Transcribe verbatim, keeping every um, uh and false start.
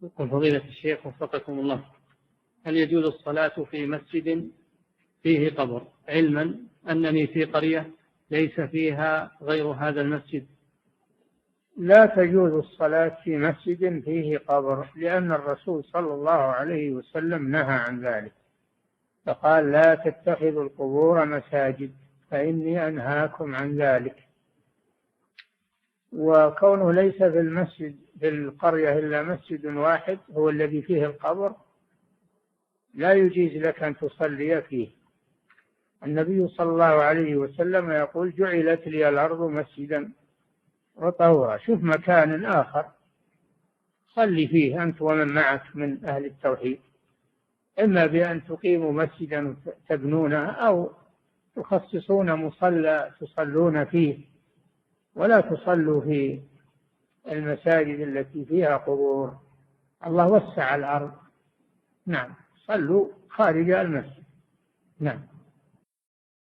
يقول فضيلة الشيخ وفقكم الله، هل يجوز الصلاة في مسجد فيه قبر علما أنني في قرية ليس فيها غير هذا المسجد؟ لا تجوز الصلاة في مسجد فيه قبر، لأن الرسول صلى الله عليه وسلم نهى عن ذلك، فقال لا تتخذوا القبور مساجد فإني أنهاكم عن ذلك. وكونه ليس في المسجد في القرية إلا مسجد واحد هو الذي فيه القبر لا يجيز لك أن تصلي فيه. النبي صلى الله عليه وسلم يقول جعلت لي الأرض مسجدا وطهورا. شوف مكان آخر صلي فيه أنت ومن معك من أهل التوحيد، إما بأن تقيموا مسجدا تبنونه أو تخصصون مصلى تصلون فيه، ولا تصلوا في المساجد التي فيها قبور. الله وسع الأرض. نعم، صلوا خارج المسجد. نعم.